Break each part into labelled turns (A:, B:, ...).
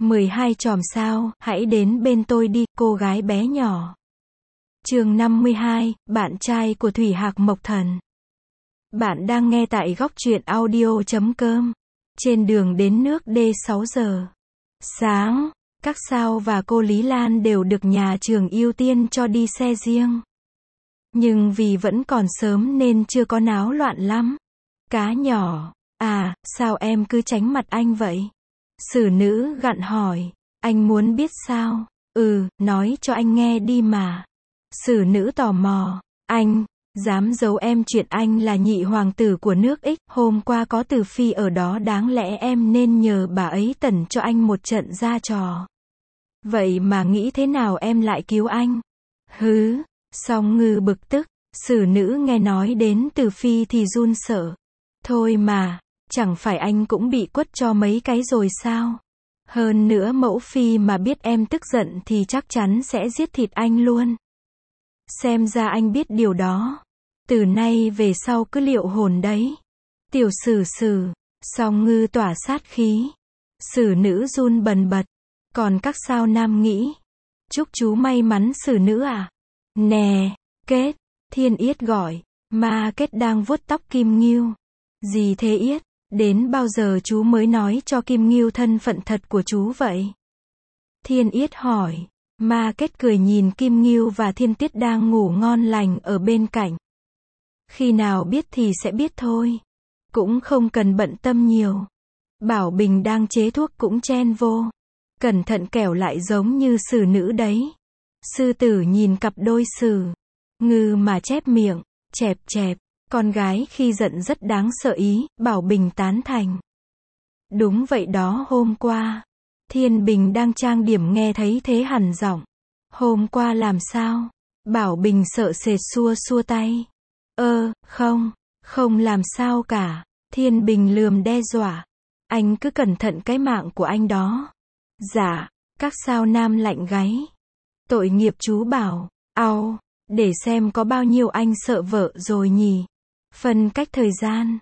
A: 12 chòm sao, hãy đến bên tôi đi, cô gái bé nhỏ. Chương 52, bạn trai của Thủy Hạc Mộc Thần. Bạn đang nghe tại góc truyện audio.com. Trên đường đến nước D 6 giờ sáng, các sao và cô Lý Lan đều được nhà trường ưu tiên cho đi xe riêng. Nhưng vì vẫn còn sớm nên chưa có náo loạn lắm. Cá nhỏ, à, sao em cứ tránh mặt anh vậy? Xử nữ gặn hỏi, anh muốn biết sao? Nói cho anh nghe đi mà. Xử nữ tò mò, anh, dám giấu em chuyện anh là nhị hoàng tử của nước X, hôm qua có Từ Phi ở đó đáng lẽ em nên nhờ bà ấy tẩn cho anh một trận ra trò. Vậy mà nghĩ thế nào em lại cứu anh? Song Ngư bực tức, xử nữ nghe nói đến Từ Phi thì run sợ. Thôi mà, chẳng phải anh cũng bị quất cho mấy cái rồi sao? Hơn nữa mẫu phi mà biết em tức giận thì chắc chắn sẽ giết thịt anh luôn. Xem ra anh biết điều đó. Từ nay về sau cứ liệu hồn đấy. Tiểu Sử, Song Ngư tỏa sát khí. Xử nữ run bần bật. Còn các sao nam nghĩ, chúc chú may mắn xử nữ à? Nè, Kết, Thiên Yết gọi. Ma Kết đang vuốt tóc Kim Ngưu. Gì thế Yết? Đến bao giờ chú mới nói cho Kim Ngưu thân phận thật của chú vậy? Thiên Yết hỏi. Ma Kết cười nhìn Kim Ngưu và Thiên Tiết đang ngủ ngon lành ở bên cạnh. Khi nào biết thì sẽ biết thôi. Cũng không cần bận tâm nhiều. Bảo Bình đang chế thuốc cũng chen vô. Cẩn thận kẻo lại giống như xử nữ đấy. Sư tử nhìn cặp đôi Xử Ngư mà chép miệng, chẹp, con gái khi giận rất đáng sợ ý, Bảo Bình tán thành. Đúng vậy đó, hôm qua, Thiên Bình đang trang điểm nghe thấy thế hằn giọng. Hôm qua làm sao? Bảo Bình sợ sệt xua tay. Không làm sao cả. Thiên Bình lườm đe dọa. Anh cứ cẩn thận cái mạng của anh đó. Dạ, các sao nam lạnh gáy. Tội nghiệp chú Bảo. Để xem có bao nhiêu anh sợ vợ rồi nhỉ. Phân cách thời gian.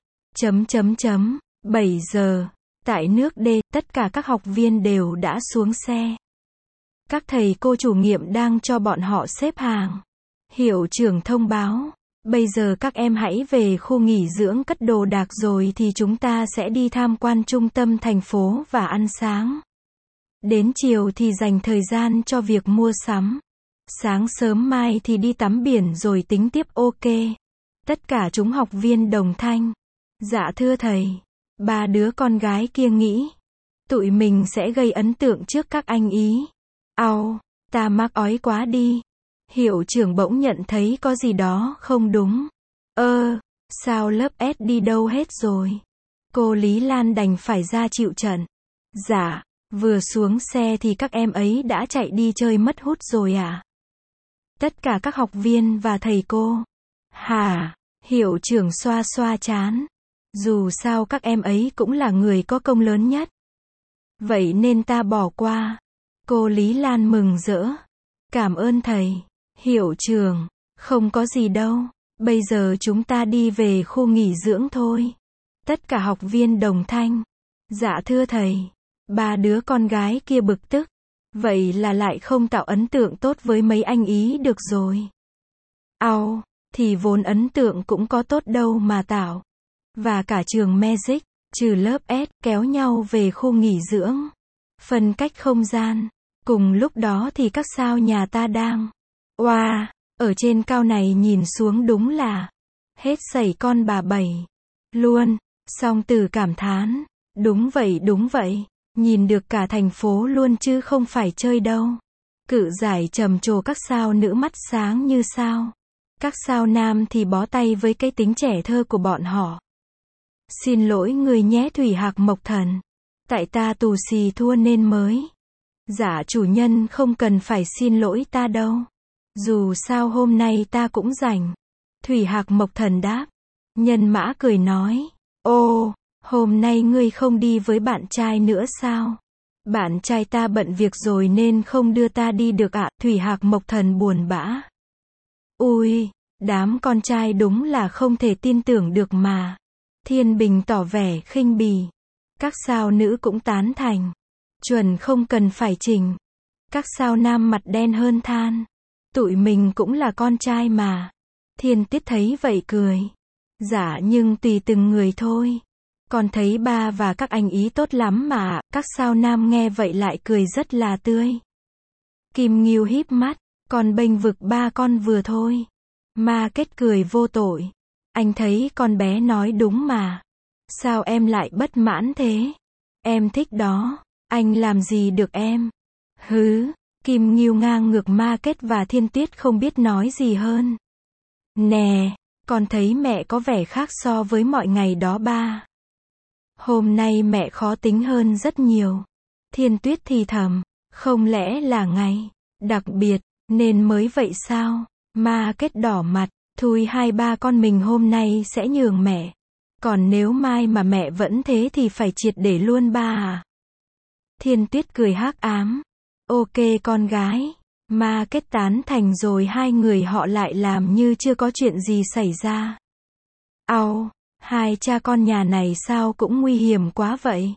A: 7 giờ. Tại nước D, tất cả các học viên đều đã xuống xe. Các thầy cô chủ nhiệm đang cho bọn họ xếp hàng. Hiệu trưởng thông báo. Bây giờ các em hãy về khu nghỉ dưỡng cất đồ đạc rồi thì chúng ta sẽ đi tham quan trung tâm thành phố và ăn sáng. Đến chiều thì dành thời gian cho việc mua sắm. Sáng sớm mai thì đi tắm biển rồi tính tiếp ok. Tất cả chúng học viên đồng thanh. Dạ thưa thầy. Ba đứa con gái kia nghĩ. Tụi mình sẽ gây ấn tượng trước các anh ý. Ta mắc ói quá đi. Hiệu trưởng bỗng nhận thấy có gì đó không đúng. Sao lớp S đi đâu hết rồi? Cô Lý Lan đành phải ra chịu trận. Dạ, vừa xuống xe thì các em ấy đã chạy đi chơi mất hút rồi à? Tất cả các học viên và thầy cô. Hả? Hiệu trưởng xoa trán. Dù sao các em ấy cũng là người có công lớn nhất. Vậy nên ta bỏ qua. Cô Lý Lan mừng rỡ. Cảm ơn thầy. Hiệu trưởng, không có gì đâu. Bây giờ chúng ta đi về khu nghỉ dưỡng thôi. Tất cả học viên đồng thanh. Dạ thưa thầy. Ba đứa con gái kia bực tức. Vậy là lại không tạo ấn tượng tốt với mấy anh ý được rồi. Thì vốn ấn tượng cũng có tốt đâu mà tạo. Và cả trường Magic, trừ lớp S, kéo nhau về khu nghỉ dưỡng. Phân cách không gian. Cùng lúc đó thì các sao nhà ta đang. Ở trên cao này nhìn xuống đúng là. Hết sẩy con bà bảy. Luôn. Song Tử cảm thán. Đúng vậy. Nhìn được cả thành phố luôn chứ không phải chơi đâu. Cự giải trầm trồ các sao nữ mắt sáng như sao. Các sao nam thì bó tay với cái tính trẻ thơ của bọn họ. Xin lỗi người nhé Thủy Hạc Mộc Thần. Tại ta tù xì thua nên mới. Dạ chủ nhân không cần phải xin lỗi ta đâu. Dù sao hôm nay ta cũng rảnh. Thủy Hạc Mộc Thần đáp. Nhân Mã cười nói. Hôm nay ngươi không đi với bạn trai nữa sao? Bạn trai ta bận việc rồi nên không đưa ta đi được ạ. Thủy Hạc Mộc Thần buồn bã. Ui, đám con trai đúng là không thể tin tưởng được mà. Thiên Bình tỏ vẻ khinh bỉ. Các sao nữ cũng tán thành. Chuẩn không cần phải chỉnh. Các sao nam mặt đen hơn than. Tụi mình cũng là con trai mà. Thiên Tuyết thấy vậy cười. Dạ nhưng tùy từng người thôi. Con thấy ba và các anh ý tốt lắm mà. Các sao nam nghe vậy lại cười rất là tươi. Kim Ngưu híp mắt. Con bênh vực ba con vừa thôi. Ma Kết cười vô tội. Anh thấy con bé nói đúng mà. Sao em lại bất mãn thế? Em thích đó. Anh làm gì được em? Hứ. Kim Ngưu ngang ngược Ma Kết và Thiên Tuyết không biết nói gì hơn. Nè, con thấy mẹ có vẻ khác so với mọi ngày đó ba. Hôm nay mẹ khó tính hơn rất nhiều. Thiên Tuyết thì thầm, không lẽ là ngày đặc biệt nên mới vậy sao? Ma Kết đỏ mặt, thôi hai ba con mình hôm nay sẽ nhường mẹ. Còn nếu mai mà mẹ vẫn thế thì phải triệt để luôn ba à? Thiên Tuyết cười hắc ám. Ok con gái. Ma Kết tán thành rồi hai người họ lại làm như chưa có chuyện gì xảy ra. Au, hai cha con nhà này sao cũng nguy hiểm quá vậy.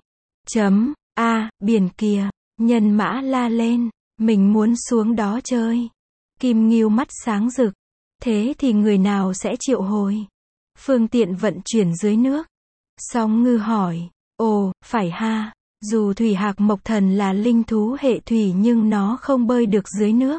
A: Biển kìa. Nhân Mã la lên. Mình muốn xuống đó chơi. Kim Ngưu mắt sáng rực. Thế thì người nào sẽ triệu hồi? Phương tiện vận chuyển dưới nước. Song Ngư hỏi. Ồ, phải ha. Dù Thủy Hạc Mộc Thần là linh thú hệ thủy nhưng nó không bơi được dưới nước.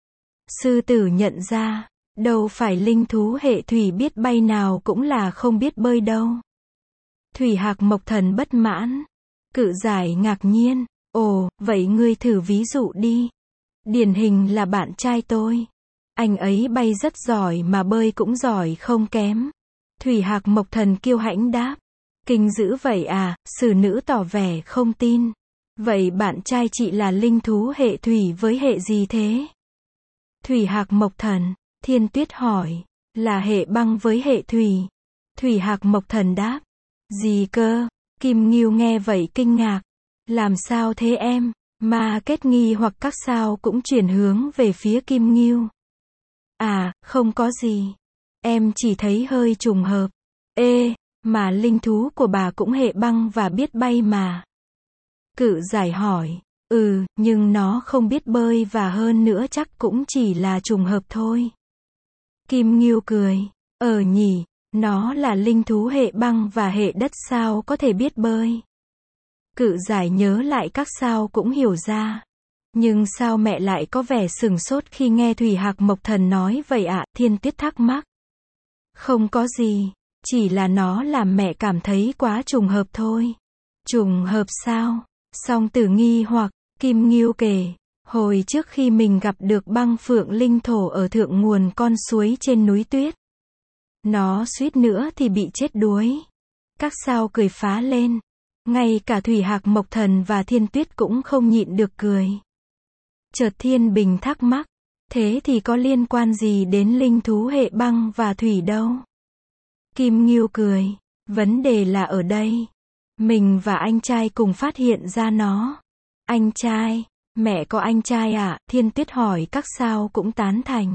A: Sư tử nhận ra. Đâu phải linh thú hệ thủy biết bay nào cũng là không biết bơi đâu. Thủy Hạc Mộc Thần bất mãn. Cự Giải ngạc nhiên. Ồ, vậy ngươi thử ví dụ đi. Điển hình là bạn trai tôi. Anh ấy bay rất giỏi mà bơi cũng giỏi không kém. Thủy Hạc Mộc Thần kiêu hãnh đáp. Kinh dữ vậy à? Sử nữ tỏ vẻ không tin. Vậy bạn trai chị là linh thú hệ thủy với hệ gì thế? Thủy Hạc Mộc Thần. Thiên Tuyết hỏi. Là hệ băng với hệ thủy. Thủy Hạc Mộc Thần đáp. Gì cơ? Kim Ngưu nghe vậy kinh ngạc. Làm sao thế em? Ma Kết nghi hoặc các sao cũng chuyển hướng về phía Kim Ngưu. À, không có gì. Em chỉ thấy hơi trùng hợp. Ê, mà linh thú của bà cũng hệ băng và biết bay mà. Cự Giải hỏi. Nhưng nó không biết bơi và hơn nữa chắc cũng chỉ là trùng hợp thôi. Kim Ngưu cười. Nhỉ, nó là linh thú hệ băng và hệ đất sao có thể biết bơi. Cự Giải nhớ lại các sao cũng hiểu ra. Nhưng sao mẹ lại có vẻ sửng sốt khi nghe Thủy Hạc Mộc Thần nói vậy ạ? Thiên Tuyết thắc mắc. Không có gì, chỉ là nó làm mẹ cảm thấy quá trùng hợp thôi. Trùng hợp sao? Song Tử nghi hoặc, Kim Ngưu kể, hồi trước khi mình gặp được băng phượng linh thổ ở thượng nguồn con suối trên núi tuyết. Nó suýt nữa thì bị chết đuối. Các sao cười phá lên. Ngay cả Thủy Hạc Mộc Thần và Thiên Tuyết cũng không nhịn được cười. Chợt Thiên Bình thắc mắc. Thế thì có liên quan gì đến linh thú hệ băng và thủy đâu? Kim Ngưu cười. Vấn đề là ở đây. Mình và anh trai cùng phát hiện ra nó. Anh trai? Mẹ có anh trai à? Thiên Tuyết hỏi các sao cũng tán thành.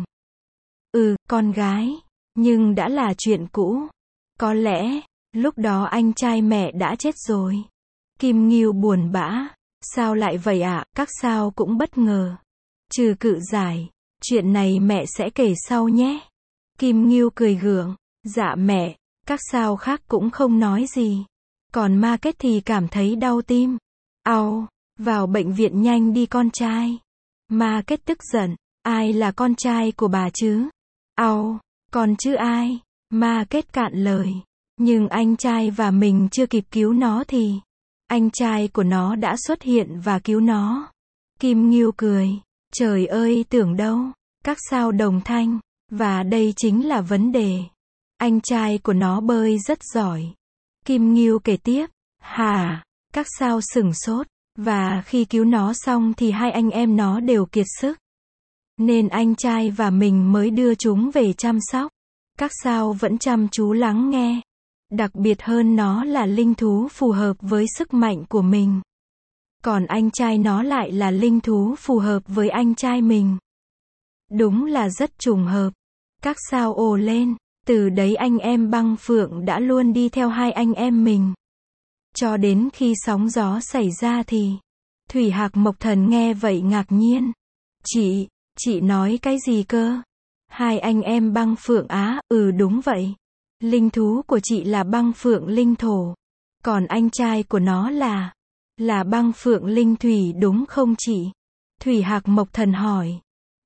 A: Con gái. Nhưng đã là chuyện cũ. Có lẽ, lúc đó anh trai mẹ đã chết rồi. Kim Ngưu buồn bã. Sao lại vậy ạ? Các sao cũng bất ngờ. Trừ Cự Giải. Chuyện này mẹ sẽ kể sau nhé. Kim Ngưu cười gượng. Dạ mẹ. Các sao khác cũng không nói gì. Còn Ma Kết thì cảm thấy đau tim. Au, vào bệnh viện nhanh đi con trai. Ma Kết tức giận. Ai là con trai của bà chứ? Au, còn chứ ai? Ma Kết cạn lời. Nhưng anh trai và mình chưa kịp cứu nó thì anh trai của nó đã xuất hiện và cứu nó. Kim Ngưu cười. Trời ơi tưởng đâu. Các sao đồng thanh. Và đây chính là vấn đề. Anh trai của nó bơi rất giỏi. Kim Ngưu kể tiếp. Hả? Các sao sửng sốt. Và khi cứu nó xong thì hai anh em nó đều kiệt sức. Nên anh trai và mình mới đưa chúng về chăm sóc. Các sao vẫn chăm chú lắng nghe. Đặc biệt hơn nó là linh thú phù hợp với sức mạnh của mình. Còn anh trai nó lại là linh thú phù hợp với anh trai mình. Đúng là rất trùng hợp. Các sao ồ lên. Từ đấy anh em băng phượng đã luôn đi theo hai anh em mình. Cho đến khi sóng gió xảy ra thì Thủy Hạc Mộc Thần nghe vậy ngạc nhiên. Chị nói cái gì cơ? Hai anh em băng phượng á, đúng vậy. Linh thú của chị là băng phượng linh thổ. Còn anh trai của nó là băng phượng linh thủy đúng không chị? Thủy Hạc Mộc Thần hỏi.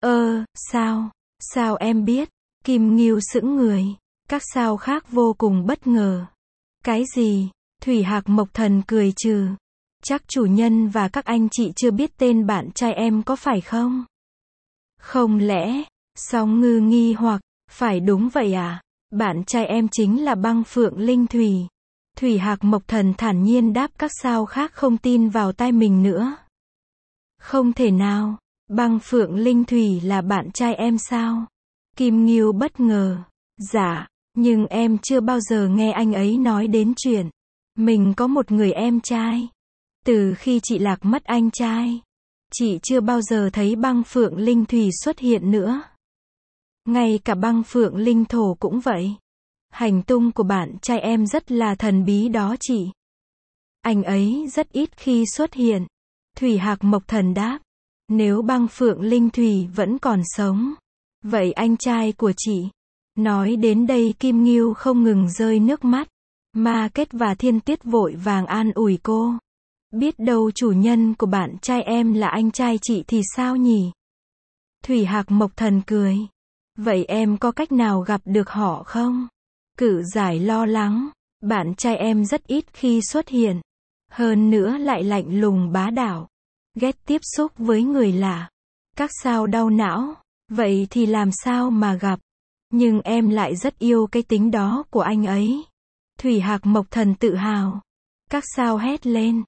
A: Sao em biết? Kim Ngưu sững người. Các sao khác vô cùng bất ngờ. Cái gì? Thủy Hạc Mộc Thần cười trừ. Chắc chủ nhân và các anh chị chưa biết tên bạn trai em có phải không? Không lẽ? Song Ngư nghi hoặc, phải đúng vậy à? Bạn trai em chính là băng phượng linh thủy. Thủy Hạc Mộc Thần thản nhiên đáp, các sao khác không tin vào tai mình nữa. Không thể nào, băng phượng linh thủy là bạn trai em sao? Kim Ngưu bất ngờ. Dạ, nhưng em chưa bao giờ nghe anh ấy nói đến chuyện mình có một người em trai. Từ khi chị lạc mất anh trai, chị chưa bao giờ thấy băng phượng linh thủy xuất hiện nữa. Ngay cả băng phượng linh thổ cũng vậy. Hành tung của bạn trai em rất là thần bí đó chị. Anh ấy rất ít khi xuất hiện. Thủy Hạc Mộc Thần đáp. Nếu băng phượng linh thủy vẫn còn sống, vậy anh trai của chị. Nói đến đây Kim Ngưu không ngừng rơi nước mắt. Ma Kết và Thiên Tiết vội vàng an ủi cô. Biết đâu chủ nhân của bạn trai em là anh trai chị thì sao nhỉ? Thủy Hạc Mộc Thần cười. Vậy em có cách nào gặp được họ không? Cự Giải lo lắng. Bạn trai em rất ít khi xuất hiện. Hơn nữa lại lạnh lùng bá đạo. Ghét tiếp xúc với người lạ. Các sao đau não. Vậy thì làm sao mà gặp? Nhưng em lại rất yêu cái tính đó của anh ấy. Thủy Hạc Mộc Thần tự hào. Các sao hét lên.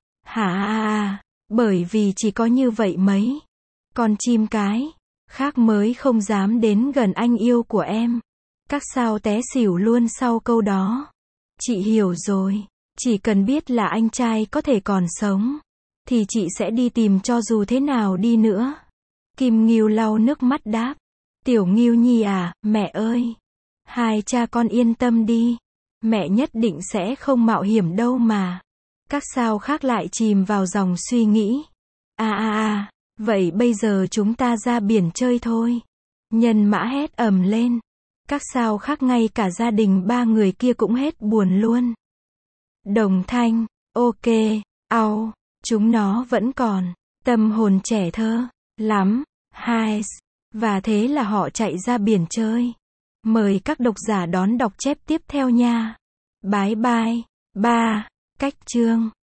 A: Bởi vì chỉ có như vậy mấy con chim cái khác mới không dám đến gần anh yêu của em. Các sao té xỉu luôn sau câu đó. Chị hiểu rồi. Chỉ cần biết là anh trai có thể còn sống, thì chị sẽ đi tìm cho dù thế nào đi nữa. Kim Ngưu lau nước mắt đáp. Tiểu Ngưu Nhi à, mẹ ơi. Hai cha con yên tâm đi. Mẹ nhất định sẽ không mạo hiểm đâu mà. Các sao khác lại chìm vào dòng suy nghĩ. Vậy bây giờ chúng ta ra biển chơi thôi. Nhân Mã hét ầm lên. Các sao khác ngay cả gia đình ba người kia cũng hết buồn luôn. Đồng Thanh, ok, chúng nó vẫn còn tâm hồn trẻ thơ lắm. Và thế là họ chạy ra biển chơi. Mời các độc giả đón đọc chép tiếp theo nha. Bye bye. 3. Cách chương